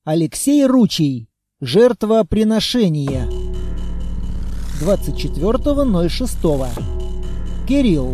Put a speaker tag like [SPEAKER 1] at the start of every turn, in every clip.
[SPEAKER 1] Алексей Ручей. Жертвоприношение. 24.06. Кирилл.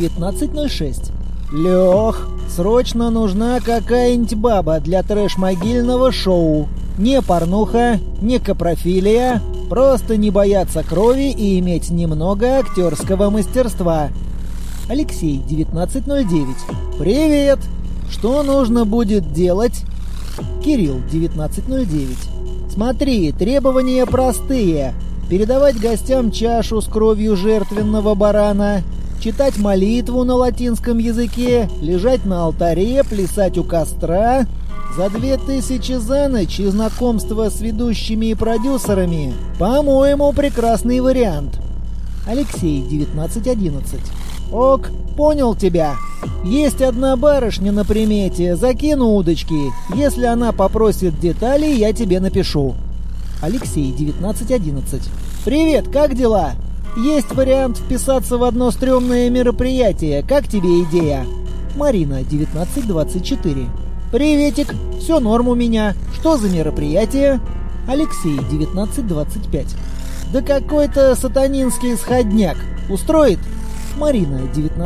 [SPEAKER 1] 19.06. Лёх, срочно нужна какая-нибудь баба для трэш-могильного шоу. Не порнуха, не капрофилия. Просто не бояться крови и иметь немного актерского мастерства. Алексей. 19.09. Привет! Что нужно будет делать? Кирилл. 19.09. Смотри, требования простые. Передавать гостям чашу с кровью жертвенного барана, читать молитву на латинском языке, лежать на алтаре, плясать у костра. За 2000 за ночь и знакомство с ведущими и продюсерами, по-моему, прекрасный вариант. Алексей. 19.11. Ок, понял тебя. Есть одна барышня на примете, закину удочки. Если она попросит детали, я тебе напишу. Алексей. 19.11. Привет, как дела? Есть вариант вписаться в одно стрёмное мероприятие. Как тебе идея? Марина. 19.24. Приветик, все норм у меня. Что за мероприятие? Алексей. 19.25. Да какой-то сатанинский сходняк. Устроит? Марина.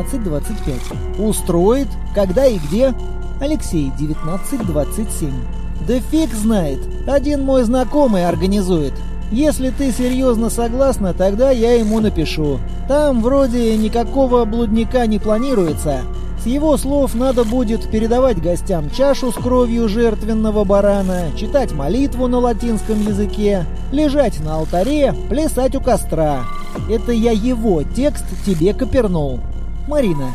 [SPEAKER 1] 19.25. Устроит? Когда и где? Алексей. 19.27. Да фиг знает. Один мой знакомый организует. Если ты серьезно согласна, тогда я ему напишу. Там вроде никакого блудника не планируется. С его слов надо будет передавать гостям чашу с кровью жертвенного барана, читать молитву на латинском языке, лежать на алтаре, плясать у костра. Это я его текст тебе копернул. Марина.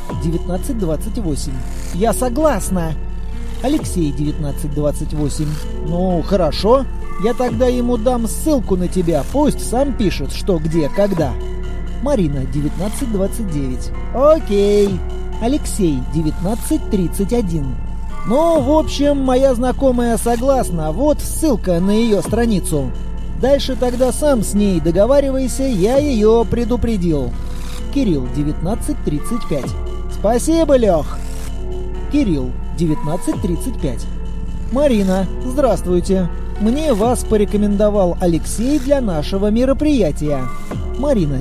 [SPEAKER 1] 19.28. Я согласна. Алексей. 19.28. Ну, хорошо. Я тогда ему дам ссылку на тебя, пусть сам пишет, что, где, когда. Марина. 19.29. Окей. Алексей. 19.31. Ну, в общем, моя знакомая согласна, вот ссылка на ее страницу. Дальше тогда сам с ней договаривайся, я ее предупредил. Кирилл. 19.35. Спасибо, Лех. Кирилл. 19.35. Марина. Здравствуйте. Мне вас порекомендовал Алексей для нашего мероприятия. Марина.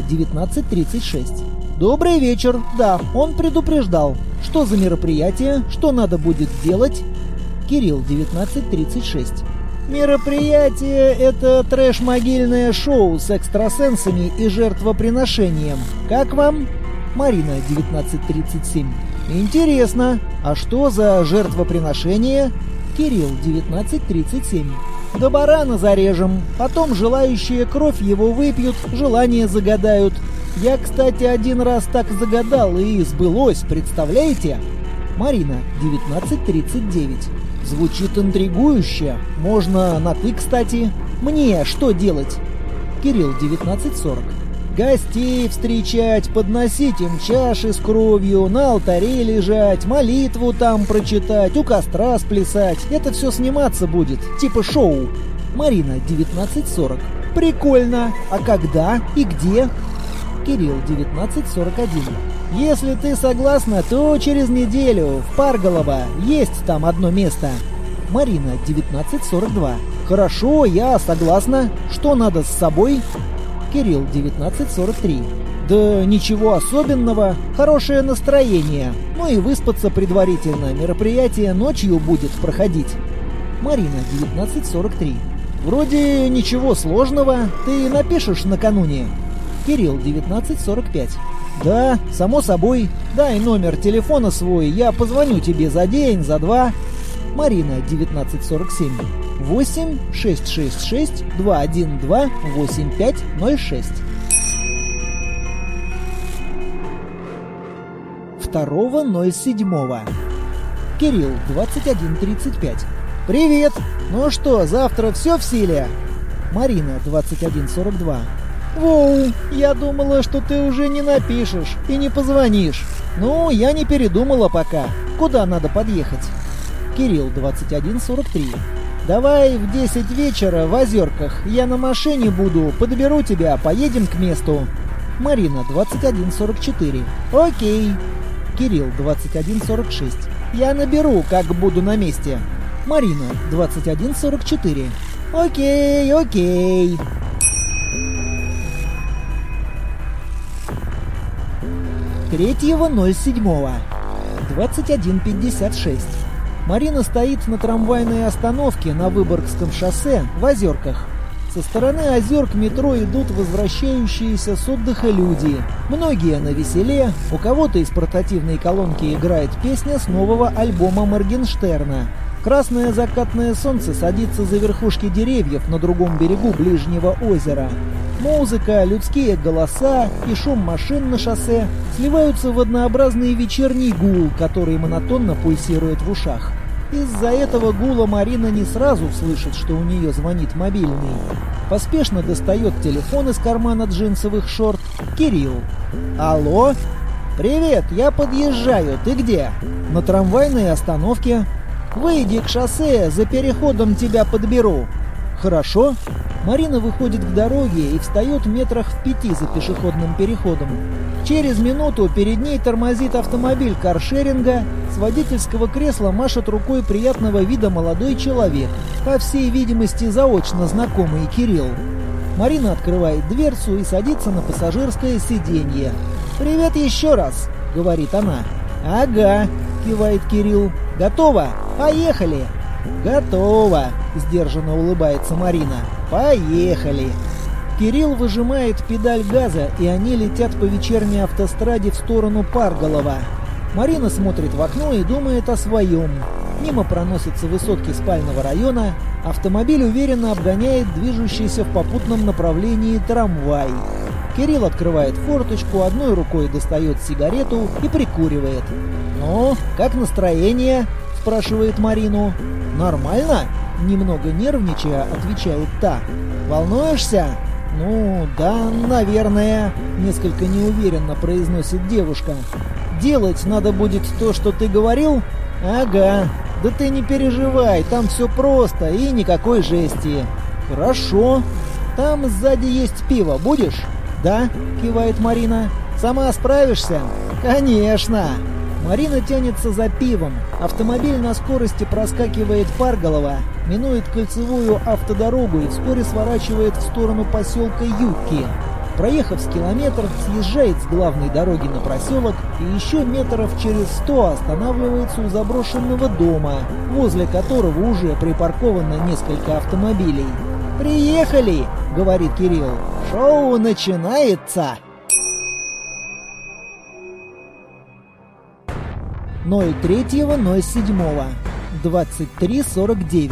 [SPEAKER 1] 19.36. Добрый вечер. Да, он предупреждал. Что за мероприятие? Что надо будет делать? Кирилл. 19.36. Мероприятие — это трэш-могильное шоу с экстрасенсами и жертвоприношением. Как вам? Марина. 19.37. Интересно. А что за жертвоприношение? Кирилл. 19.37. До барана зарежем. Потом желающие кровь его выпьют, желание загадают. Я, кстати, один раз так загадал, и сбылось, представляете? Марина. 19.39. Звучит интригующе. Можно на «ты», кстати. Мне что делать? Кирилл. 19.40. Гостей встречать, подносить им чаши с кровью, на алтаре лежать, молитву там прочитать, у костра сплясать. Это все сниматься будет, типа шоу. Марина. 19.40. Прикольно. А когда и где? Кирилл. 19.41. Если ты согласна, то через неделю в Парголово есть там одно место. Марина. 19.42. Хорошо, я согласна. Что надо с собой? Кирилл. 19.43. Да ничего особенного. Хорошее настроение. Ну и выспаться предварительно. Мероприятие ночью будет проходить. Марина. 19.43. Вроде ничего сложного. Ты напишешь накануне? Кирилл. 19.45. Да, само собой. Дай номер телефона свой, я позвоню тебе за день, за два. Марина. 19.47. 8 666 212 8506. 2.07. Кирилл. 21.35. Привет! Ну что, завтра все в силе? Марина. 21.42. Воу, я думала, что ты уже не напишешь и не позвонишь. Ну, я не передумала пока. Куда надо подъехать? Кирилл. 21.43. Давай в 10 вечера в Озерках. Я на машине буду, подберу тебя, поедем к месту. Марина. 21.44. Окей. Кирилл. 21.46. Я наберу, как буду на месте. Марина, 21:44. Окей. 3.07. 21:56. Марина стоит на трамвайной остановке на Выборгском шоссе в Озерках. Со стороны озер к метро идут возвращающиеся с отдыха люди. Многие навеселе, у кого-то из портативной колонки играет песня с нового альбома Моргенштерна. Красное закатное солнце садится за верхушки деревьев на другом берегу ближнего озера. Музыка, людские голоса и шум машин на шоссе сливаются в однообразный вечерний гул, который монотонно пульсирует в ушах. Из-за этого гула Марина не сразу слышит, что у нее звонит мобильный. Поспешно достает телефон из кармана джинсовых шорт. Кирилл. «Алло? Привет, я подъезжаю. Ты где?» «На трамвайной остановке». «Выйди к шоссе, за переходом тебя подберу». «Хорошо». Марина выходит к дороге и встает метрах в 5 за пешеходным переходом. Через минуту перед ней тормозит автомобиль каршеринга, с водительского кресла машет рукой приятного вида молодой человек, по всей видимости заочно знакомый Кирилл. Марина открывает дверцу и садится на пассажирское сиденье. «Привет еще раз», — говорит она. «Ага», — кивает Кирилл. «Готово? Поехали!» «Готово!» — сдержанно улыбается Марина. «Поехали!» Кирилл выжимает педаль газа, и они летят по вечерней автостраде в сторону Парголова. Марина смотрит в окно и думает о своем. Мимо проносятся высотки спального района, автомобиль уверенно обгоняет движущийся в попутном направлении трамвай. Кирилл открывает форточку, одной рукой достает сигарету и прикуривает. «Ну, как настроение?» — спрашивает Марину. «Нормально?» — немного нервничая, отвечает та. «Волнуешься?» «Ну, да, наверное», — несколько неуверенно произносит девушка. «Делать надо будет то, что ты говорил?» «Ага. Да ты не переживай, там все просто и никакой жести». «Хорошо. Там сзади есть пиво, будешь?» «Да», — кивает Марина. «Сама справишься?» «Конечно!» Марина тянется за пивом. Автомобиль на скорости проскакивает Парголово, минует кольцевую автодорогу и вскоре сворачивает в сторону поселка Юкки. Проехав с километр, съезжает с главной дороги на проселок и еще метров через 100 останавливается у заброшенного дома, возле которого уже припарковано несколько автомобилей. «Приехали!» — говорит Кирилл. «Шоу начинается!» 03.07. 23:49.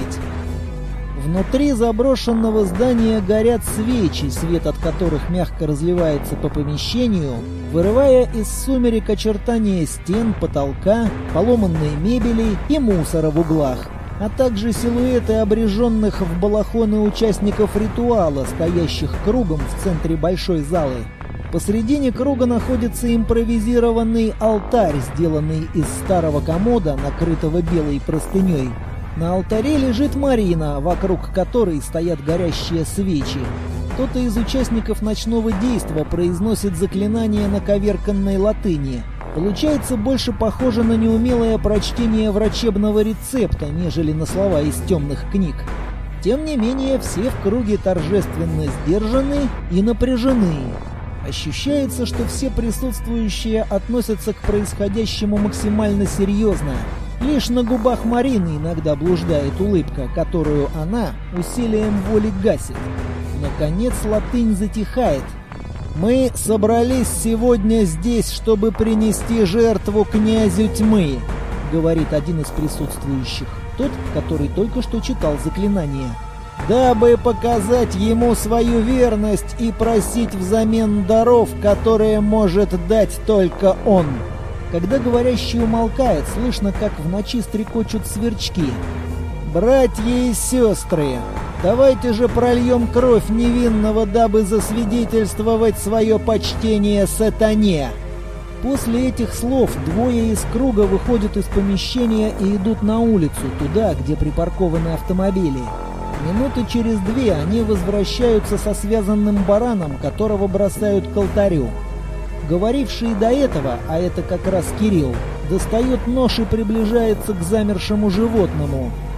[SPEAKER 1] Внутри заброшенного здания горят свечи, свет от которых мягко разливается по помещению, вырывая из сумерек очертания стен, потолка, поломанной мебели и мусора в углах, а также силуэты обреженных в балахоны участников ритуала, стоящих кругом в центре большой залы. Посредине круга находится импровизированный алтарь, сделанный из старого комода, накрытого белой простыней. На алтаре лежит Марина, вокруг которой стоят горящие свечи. Кто-то из участников ночного действа произносит заклинание на коверканной латыни. Получается больше похоже на неумелое прочтение врачебного рецепта, нежели на слова из темных книг. Тем не менее, все в круге торжественно сдержаны и напряжены. Ощущается, что все присутствующие относятся к происходящему максимально серьезно. Лишь на губах Марины иногда блуждает улыбка, которую она усилием воли гасит. Наконец латынь затихает. «Мы собрались сегодня здесь, чтобы принести жертву князю тьмы», — говорит один из присутствующих, тот, который только что читал заклинание. «Дабы показать ему свою верность и просить взамен даров, которые может дать только он». Когда говорящий умолкает, слышно, как в ночи стрекочут сверчки. «Братья и сестры, давайте же прольем кровь невинного, дабы засвидетельствовать свое почтение сатане». После этих слов двое из круга выходят из помещения и идут на улицу, туда, где припаркованы автомобили. Минуты через 2 они возвращаются со связанным бараном, которого бросают к алтарю. Говоривший до этого, а это как раз Кирилл, достает нож и приближается к замершему животному.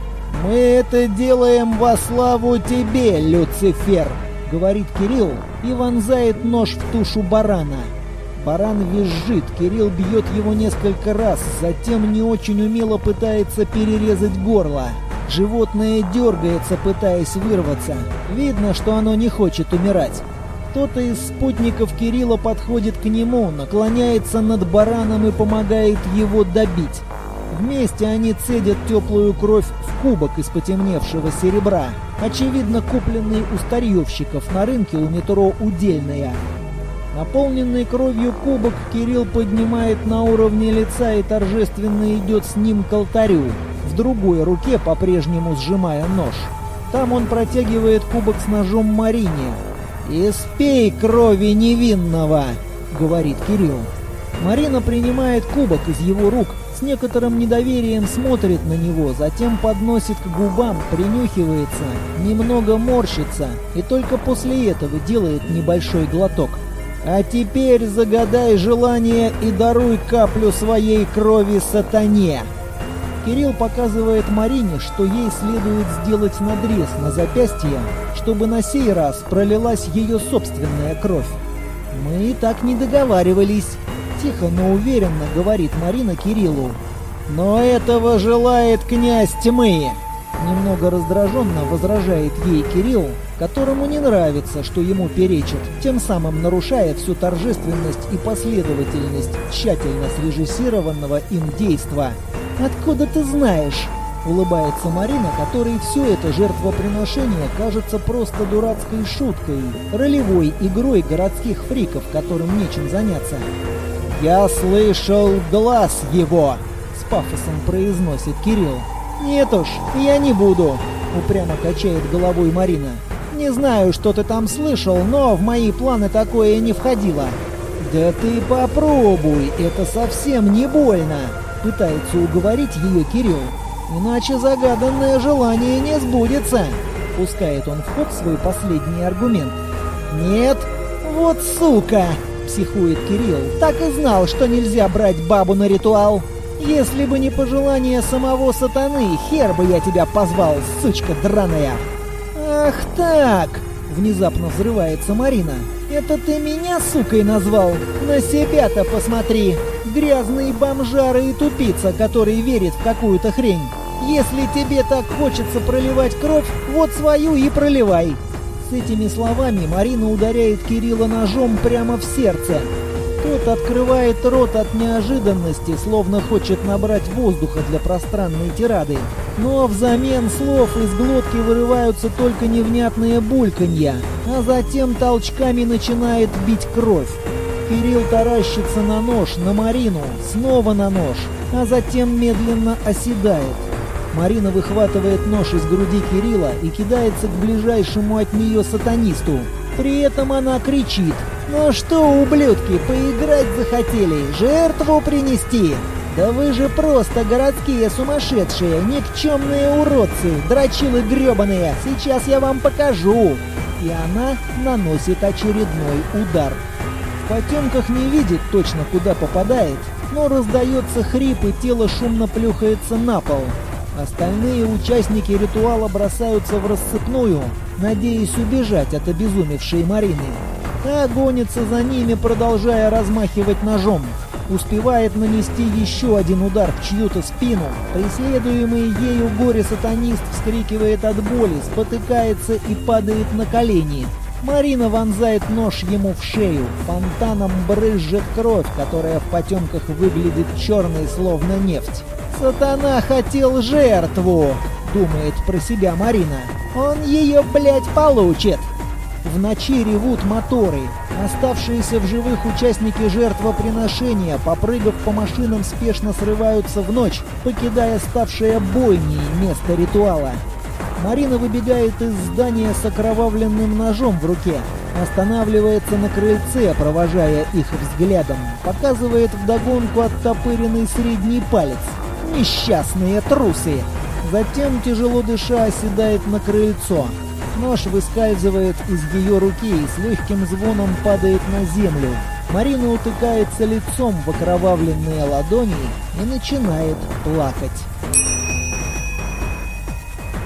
[SPEAKER 1] «Мы это делаем во славу тебе, Люцифер!» — говорит Кирилл и вонзает нож в тушу барана. Баран визжит, Кирилл бьет его несколько раз, затем не очень умело пытается перерезать горло. Животное дергается, пытаясь вырваться. Видно, что оно не хочет умирать. Кто-то из спутников Кирилла подходит к нему, наклоняется над бараном и помогает его добить. Вместе они цедят теплую кровь в кубок из потемневшего серебра, очевидно купленный у старьевщиков на рынке у метро «Удельная». Наполненный кровью кубок Кирилл поднимает на уровне лица и торжественно идет с ним к алтарю, в другой руке по-прежнему сжимая нож. Там он протягивает кубок с ножом Марине. «Испей крови невинного!» — говорит Кирилл. Марина принимает кубок из его рук, с некоторым недоверием смотрит на него, затем подносит к губам, принюхивается, немного морщится и только после этого делает небольшой глоток. «А теперь загадай желание и даруй каплю своей крови сатане!» Кирилл показывает Марине, что ей следует сделать надрез на запястье, чтобы на сей раз пролилась ее собственная кровь. «Мы и так не договаривались», — тихо, но уверенно говорит Марина Кириллу. «Но этого желает князь тьмы!» Немного раздраженно возражает ей Кирилл, которому не нравится, что ему перечат, тем самым нарушая всю торжественность и последовательность тщательно срежиссированного им действа. «Откуда ты знаешь?» — улыбается Марина, которой все это жертвоприношение кажется просто дурацкой шуткой, ролевой игрой городских фриков, которым нечем заняться. «Я слышал глаз его!» — с пафосом произносит Кирилл. «Нет уж, я не буду!» — упрямо качает головой Марина. «Не знаю, что ты там слышал, но в мои планы такое не входило». «Да ты попробуй, это совсем не больно!» — пытается уговорить ее Кирилл. «Иначе загаданное желание не сбудется!» — пускает он в ход свой последний аргумент. «Нет? Вот сука!» — психует Кирилл. «Так и знал, что нельзя брать бабу на ритуал! Если бы не пожелание самого сатаны, хер бы я тебя позвал, сучка драная!» «Ах так!» — внезапно взрывается Марина. «Это ты меня сукой назвал? На себя-то посмотри! Грязный бомжара и тупица, который верит в какую-то хрень! Если тебе так хочется проливать кровь, вот свою и проливай!» С этими словами Марина ударяет Кирилла ножом прямо в сердце. Тот открывает рот от неожиданности, словно хочет набрать воздуха для пространной тирады. Но взамен слов из глотки вырываются только невнятные бульканья, а затем толчками начинает бить кровь. Кирилл таращится на нож, на Марину, снова на нож, а затем медленно оседает. Марина выхватывает нож из груди Кирилла и кидается к ближайшему от нее сатанисту. При этом она кричит: «Ну что, ублюдки, поиграть захотели? Жертву принести? Да вы же просто городские сумасшедшие, никчемные уродцы, дрочилы гребаные, сейчас я вам покажу!» И она наносит очередной удар. В потемках не видит точно, куда попадает, но раздается хрип, и тело шумно плюхается на пол. Остальные участники ритуала бросаются в рассыпную, надеясь убежать от обезумевшей Марины. Та гонится за ними, продолжая размахивать ножом. Успевает нанести еще один удар в чью-то спину. Преследуемый ею горе-сатанист вскрикивает от боли, спотыкается и падает на колени. Марина вонзает нож ему в шею. Фонтаном брызжет кровь, которая в потемках выглядит черной, словно нефть. «Сатана хотел жертву!» — думает про себя Марина. «Он ее, блядь, получит!» В ночи ревут моторы. Оставшиеся в живых участники жертвоприношения, попрыгав по машинам, спешно срываются в ночь, покидая ставшее бойней место ритуала. Марина выбегает из здания с окровавленным ножом в руке, останавливается на крыльце, провожая их взглядом, показывает вдогонку оттопыренный средний палец. Несчастные трусы! Затем, тяжело дыша, оседает на крыльцо. Нож выскальзывает из ее руки и с легким звоном падает на землю. Марина утыкается лицом в окровавленные ладони и начинает плакать.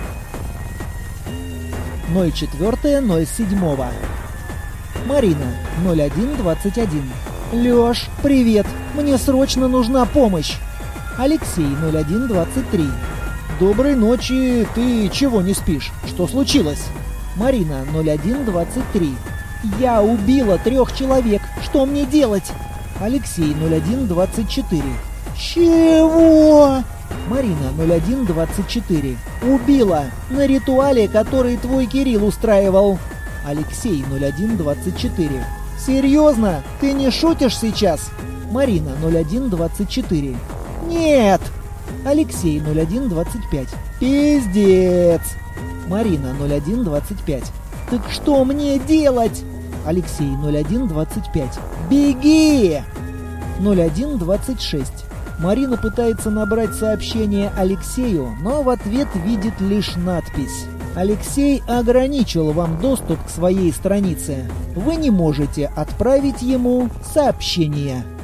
[SPEAKER 1] 04.07. Марина, 01.21. Лёш, привет, мне срочно нужна помощь. Алексей, 01.23. Доброй ночи, ты чего не спишь? Что случилось? Марина, 01.23. Я убила 3 человек, что мне делать? Алексей, 01.24. Чего? Марина, 01.24. Убила, на ритуале, который твой Кирилл устраивал. Алексей, 01.24. Серьезно? Ты не шутишь сейчас? Марина, 01.24. Нет! Алексей, 01.25. Пиздец! Марина, 01.25. Так что мне делать? Алексей, 01.25. Беги! 01.26. Марина пытается набрать сообщение Алексею, но в ответ видит лишь надпись. Алексей ограничил вам доступ к своей странице. Вы не можете отправить ему сообщение.